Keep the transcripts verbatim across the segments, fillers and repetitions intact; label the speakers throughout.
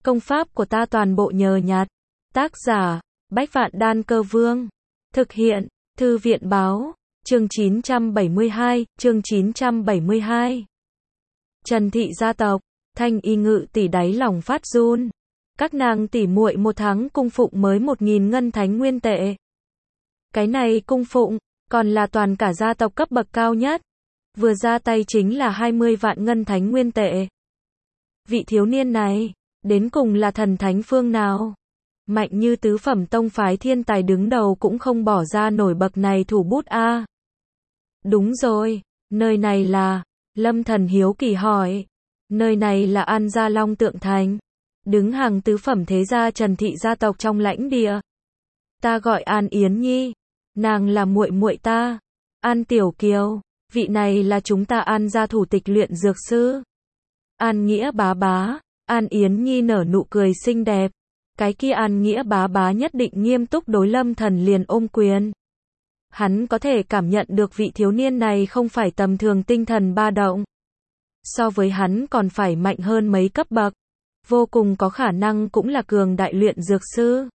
Speaker 1: Công pháp của ta toàn bộ nhờ nhặt. Tác giả, Bách Vạn Đan Cơ Vương. Thực hiện, Thư viện Báo. Chương chín trăm bảy mươi hai, chương chín trăm bảy mươi hai. Trần thị gia tộc, Thanh Y ngự tỷ đáy lòng phát run. Các nàng tỷ muội một tháng cung phụng mới một nghìn ngân thánh nguyên tệ. Cái này cung phụng, còn là toàn cả gia tộc cấp bậc cao nhất. Vừa ra tay chính là hai mươi vạn ngân thánh nguyên tệ. Vị thiếu niên này, đến cùng là thần thánh phương nào? Mạnh như tứ phẩm tông phái thiên tài đứng đầu cũng không bỏ ra nổi bậc này thủ bút a. Đúng rồi, nơi này là, Lâm Thần hiếu kỳ hỏi. Nơi này là An Gia Long Tượng Thành, đứng hàng tứ phẩm thế gia Trần thị gia tộc trong lãnh địa. Ta gọi An Yến Nhi, nàng là muội muội ta. An Tiểu Kiều, vị này là chúng ta An gia thủ tịch luyện dược sư. An Nghĩa bá bá, An Yến Nhi nở nụ cười xinh đẹp. Cái kia An Nghĩa bá bá nhất định nghiêm túc đối Lâm Thần liền ôm quyền. Hắn có thể cảm nhận được vị thiếu niên này không phải tầm thường tinh thần ba động. So với hắn còn phải mạnh hơn mấy cấp bậc. Vô cùng có khả năng cũng là cường đại luyện dược sư.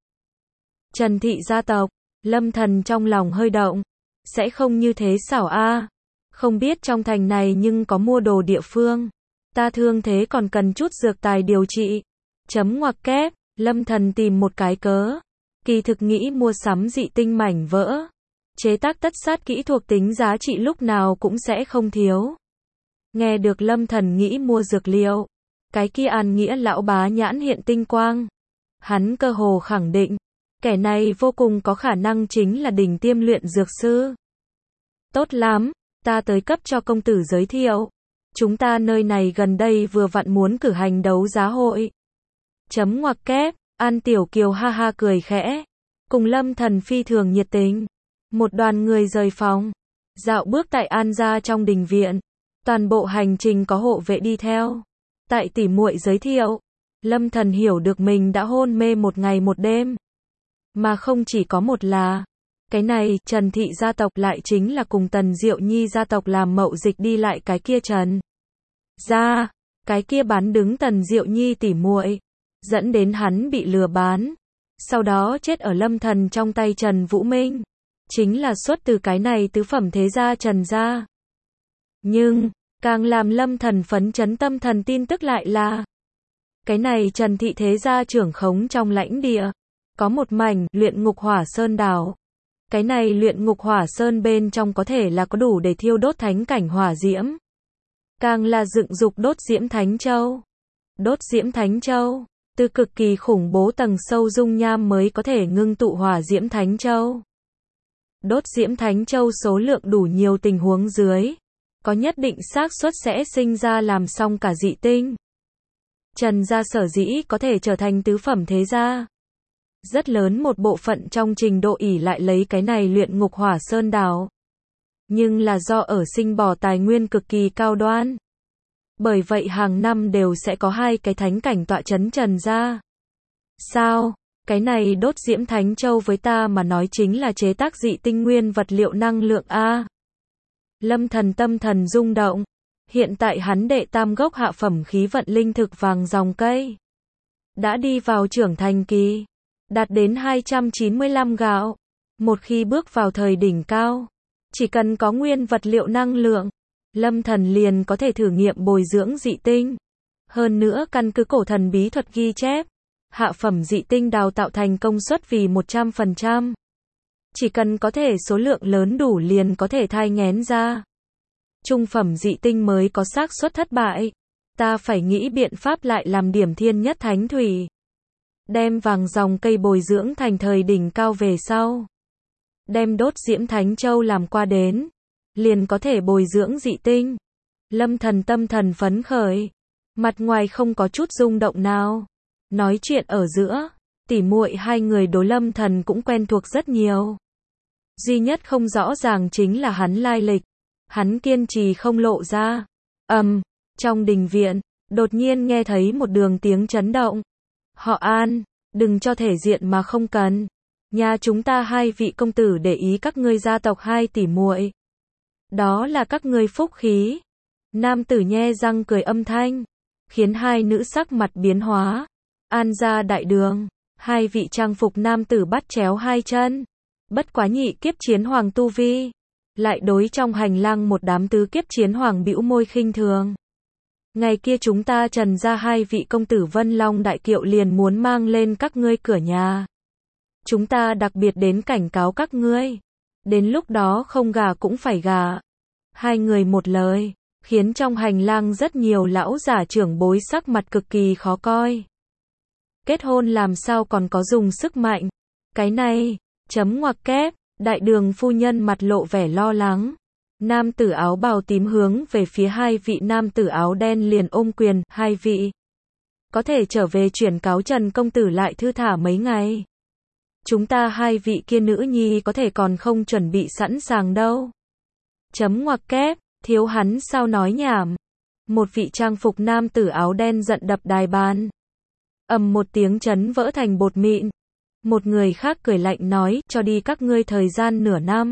Speaker 1: Trần thị gia tộc, Lâm Thần trong lòng hơi động. Sẽ không như thế xảo a. Không biết trong thành này nhưng có mua đồ địa phương. Ta thương thế còn cần chút dược tài điều trị. Chấm ngoặc kép, Lâm Thần tìm một cái cớ. Kỳ thực nghĩ mua sắm dị tinh mảnh vỡ. Chế tác tất sát kỹ thuộc tính giá trị lúc nào cũng sẽ không thiếu. Nghe được Lâm Thần nghĩ mua dược liệu. Cái kia An Nghĩa lão bá nhãn hiện tinh quang. Hắn cơ hồ khẳng định. Kẻ này vô cùng có khả năng chính là đỉnh tiêm luyện dược sư. Tốt lắm, ta tới cấp cho công tử giới thiệu. Chúng ta nơi này gần đây vừa vặn muốn cử hành đấu giá hội. Chấm ngoặc kép, An Tiểu Kiều ha ha cười khẽ. Cùng Lâm Thần phi thường nhiệt tình. Một đoàn người rời phòng. Dạo bước tại An gia trong đình viện. Toàn bộ hành trình có hộ vệ đi theo. Tại tỷ muội giới thiệu. Lâm Thần hiểu được mình đã hôn mê một ngày một đêm. Mà không chỉ có một là. Cái này, Trần thị gia tộc lại chính là cùng Tần Diệu Nhi gia tộc làm mậu dịch đi lại cái kia Trần gia, cái kia bán đứng Tần Diệu Nhi tỷ muội, dẫn đến hắn bị lừa bán, sau đó chết ở Lâm Thần trong tay Trần Vũ Minh, chính là xuất từ cái này tứ phẩm thế gia Trần gia. Nhưng, càng làm Lâm Thần phấn chấn tâm thần tin tức lại là, cái này Trần thị thế gia trưởng khống trong lãnh địa, có một mảnh luyện ngục hỏa sơn đảo. Cái này luyện ngục hỏa sơn bên trong có thể là có đủ để thiêu đốt thánh cảnh hỏa diễm. Càng là dựng dục đốt diễm thánh châu. Đốt diễm thánh châu, từ cực kỳ khủng bố tầng sâu dung nham mới có thể ngưng tụ hỏa diễm thánh châu. Đốt diễm thánh châu số lượng đủ nhiều tình huống dưới, có nhất định xác suất sẽ sinh ra làm xong cả dị tinh. Trần gia sở dĩ có thể trở thành tứ phẩm thế gia. Rất lớn một bộ phận trong trình độ ỷ lại lấy cái này luyện ngục hỏa sơn đảo. Nhưng là do ở sinh bỏ tài nguyên cực kỳ cao đoan. Bởi vậy hàng năm đều sẽ có hai cái thánh cảnh tọa chấn Trần gia. Sao? Cái này đốt diễm thánh châu với ta mà nói chính là chế tác dị tinh nguyên vật liệu năng lượng a. Lâm Thần tâm thần rung động. Hiện tại hắn đệ tam gốc hạ phẩm khí vận linh thực vàng dòng cây. Đã đi vào trưởng thành kỳ. Đạt đến hai trăm chín mươi lăm gạo. Một khi bước vào thời đỉnh cao, chỉ cần có nguyên vật liệu năng lượng, Lâm Thần liền có thể thử nghiệm bồi dưỡng dị tinh. Hơn nữa căn cứ cổ thần bí thuật ghi chép, hạ phẩm dị tinh đào tạo thành công suất vì một trăm phần trăm. Chỉ cần có thể số lượng lớn đủ liền có thể thai nghén ra. Trung phẩm dị tinh mới có xác suất thất bại. Ta phải nghĩ biện pháp lại làm điểm thiên nhất thánh thủy. Đem vàng dòng cây bồi dưỡng thành thời đỉnh cao về sau. Đem đốt diễm thánh châu làm qua đến. Liền có thể bồi dưỡng dị tinh. Lâm Thần tâm thần phấn khởi. Mặt ngoài không có chút rung động nào. Nói chuyện ở giữa. Tỉ muội hai người đối Lâm Thần cũng quen thuộc rất nhiều. Duy nhất không rõ ràng chính là hắn lai lịch. Hắn kiên trì không lộ ra. Ầm, um, trong đình viện, đột nhiên nghe thấy một đường tiếng chấn động. Họ An, đừng cho thể diện mà không cần. Nhà chúng ta hai vị công tử để ý các ngươi gia tộc hai tỷ muội. Đó là các ngươi phúc khí. Nam tử nhe răng cười âm thanh, khiến hai nữ sắc mặt biến hóa. An gia đại đường, hai vị trang phục nam tử bắt chéo hai chân. Bất quá nhị kiếp chiến hoàng tu vi, lại đối trong hành lang một đám tứ kiếp chiến hoàng bĩu môi khinh thường. Ngày kia chúng ta Trần gia hai vị công tử Vân Long đại kiệu liền muốn mang lên các ngươi cửa nhà. Chúng ta đặc biệt đến cảnh cáo các ngươi. Đến lúc đó không gà cũng phải gà. Hai người một lời, khiến trong hành lang rất nhiều lão giả trưởng bối sắc mặt cực kỳ khó coi. Kết hôn làm sao còn có dùng sức mạnh. Cái này, chấm ngoặc kép, đại đường phu nhân mặt lộ vẻ lo lắng. Nam tử áo bào tím hướng về phía hai vị nam tử áo đen liền ôm quyền, hai vị. Có thể trở về chuyển cáo Trần công tử lại thư thả mấy ngày. Chúng ta hai vị kia nữ nhi có thể còn không chuẩn bị sẵn sàng đâu. Chấm ngoặc kép, thiếu hắn sao nói nhảm. Một vị trang phục nam tử áo đen giận đập đài bàn. Ầm một tiếng chấn vỡ thành bột mịn. Một người khác cười lạnh nói, cho đi các ngươi thời gian nửa năm.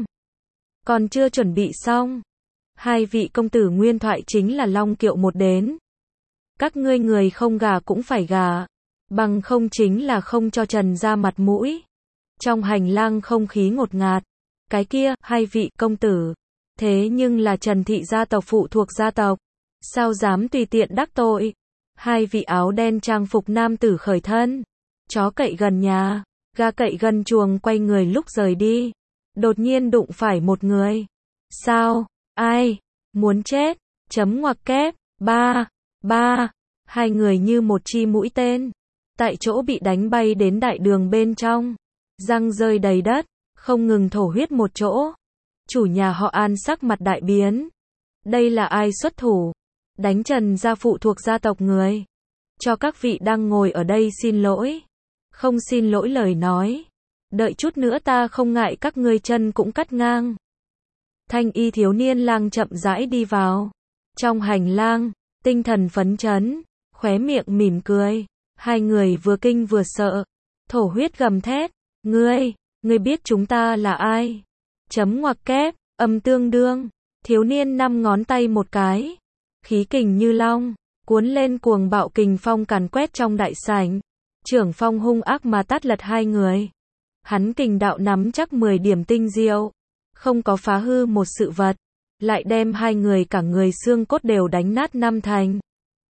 Speaker 1: Còn chưa chuẩn bị xong. Hai vị công tử nguyên thoại chính là long kiệu một đến. Các ngươi người không gà cũng phải gà. Bằng không chính là không cho Trần ra mặt mũi. Trong hành lang không khí ngột ngạt. Cái kia, hai vị công tử. Thế nhưng là Trần thị gia tộc phụ thuộc gia tộc. Sao dám tùy tiện đắc tội. Hai vị áo đen trang phục nam tử khởi thân. Chó cậy gần nhà, gà cậy gần chuồng quay người lúc rời đi. Đột nhiên đụng phải một người. Sao? Ai? Muốn chết? Chấm ngoặc kép. Ba. Ba. Hai người như một chi mũi tên. Tại chỗ bị đánh bay đến đại đường bên trong. Răng rơi đầy đất. Không ngừng thổ huyết một chỗ. Chủ nhà họ An sắc mặt đại biến. Đây là ai xuất thủ? Đánh Trần gia phụ thuộc gia tộc người. Cho các vị đang ngồi ở đây xin lỗi. Không xin lỗi lời nói. Đợi chút nữa ta không ngại các ngươi chân cũng cắt ngang. Thanh y thiếu niên lang chậm rãi đi vào. Trong hành lang, tinh thần phấn chấn, khóe miệng mỉm cười. Hai người vừa kinh vừa sợ. Thổ huyết gầm thét. Ngươi, ngươi biết chúng ta là ai? Chấm ngoặc kép, âm tương đương. Thiếu niên năm ngón tay một cái. Khí kình như long, cuốn lên cuồng bạo kình phong càn quét trong đại sảnh. Trưởng phong hung ác mà tát lật hai người. Hắn kình đạo nắm chắc mười điểm tinh diệu. Không có phá hư một sự vật. Lại đem hai người cả người xương cốt đều đánh nát năm thành.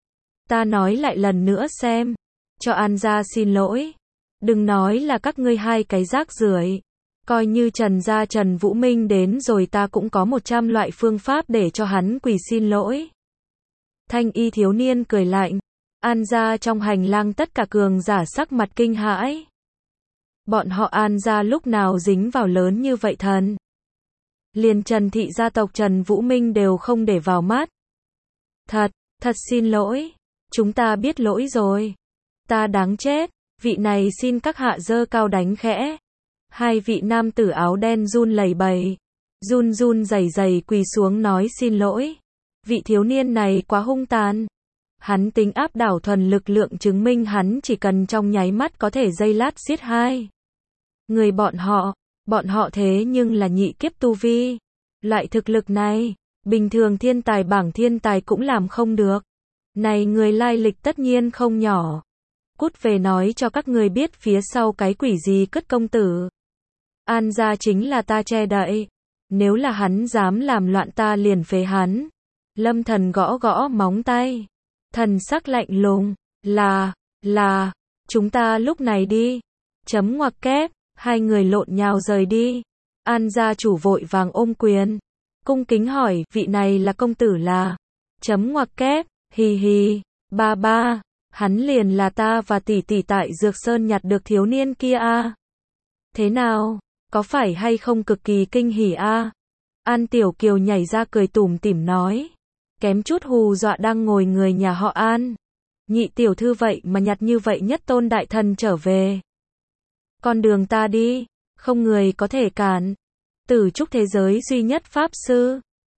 Speaker 1: Ta nói lại lần nữa xem. Cho An gia xin lỗi. Đừng nói là các ngươi hai cái rác rưởi. Coi như Trần gia Trần Vũ Minh đến rồi ta cũng có một trăm loại phương pháp để cho hắn quỳ xin lỗi. Thanh y thiếu niên cười lạnh. An gia trong hành lang tất cả cường giả sắc mặt kinh hãi. Bọn họ An gia lúc nào dính vào lớn như vậy thần. Liền Trần thị gia tộc Trần Vũ Minh đều không để vào mắt. Thật, thật xin lỗi. Chúng ta biết lỗi rồi. Ta đáng chết. Vị này xin các hạ dơ cao đánh khẽ. Hai vị nam tử áo đen run lẩy bẩy. Run run rẩy rẩy quỳ xuống nói xin lỗi. Vị thiếu niên này quá hung tàn. Hắn tính áp đảo thuần lực lượng chứng minh hắn chỉ cần trong nháy mắt có thể giây lát giết hai người bọn họ. Bọn họ thế nhưng là nhị kiếp tu vi. Loại thực lực này, bình thường thiên tài bảng thiên tài cũng làm không được. Này người lai lịch tất nhiên không nhỏ. Cút về nói cho các người biết phía sau cái quỷ gì cất công tử. An gia chính là ta che đậy. Nếu là hắn dám làm loạn ta liền phế hắn. Lâm thần gõ gõ móng tay. Thần sắc lạnh lùng. Là, là, chúng ta lúc này đi. Chấm ngoặc kép, hai người lộn nhào rời đi. An gia chủ vội vàng ôm quyền. Cung kính hỏi, vị này là công tử là. Chấm ngoặc kép, hì hì, ba ba. Hắn liền là ta và tỷ tỷ tại Dược Sơn nhặt được thiếu niên kia a. Thế nào, có phải hay không cực kỳ kinh hỉ a? An Tiểu Kiều nhảy ra cười tủm tỉm nói. Kém chút hù dọa đang ngồi người nhà họ An. Nhị tiểu thư vậy mà nhặt như vậy nhất tôn đại thần trở về. Con đường ta đi, không người có thể cản. Tử trúc thế giới duy nhất pháp sư.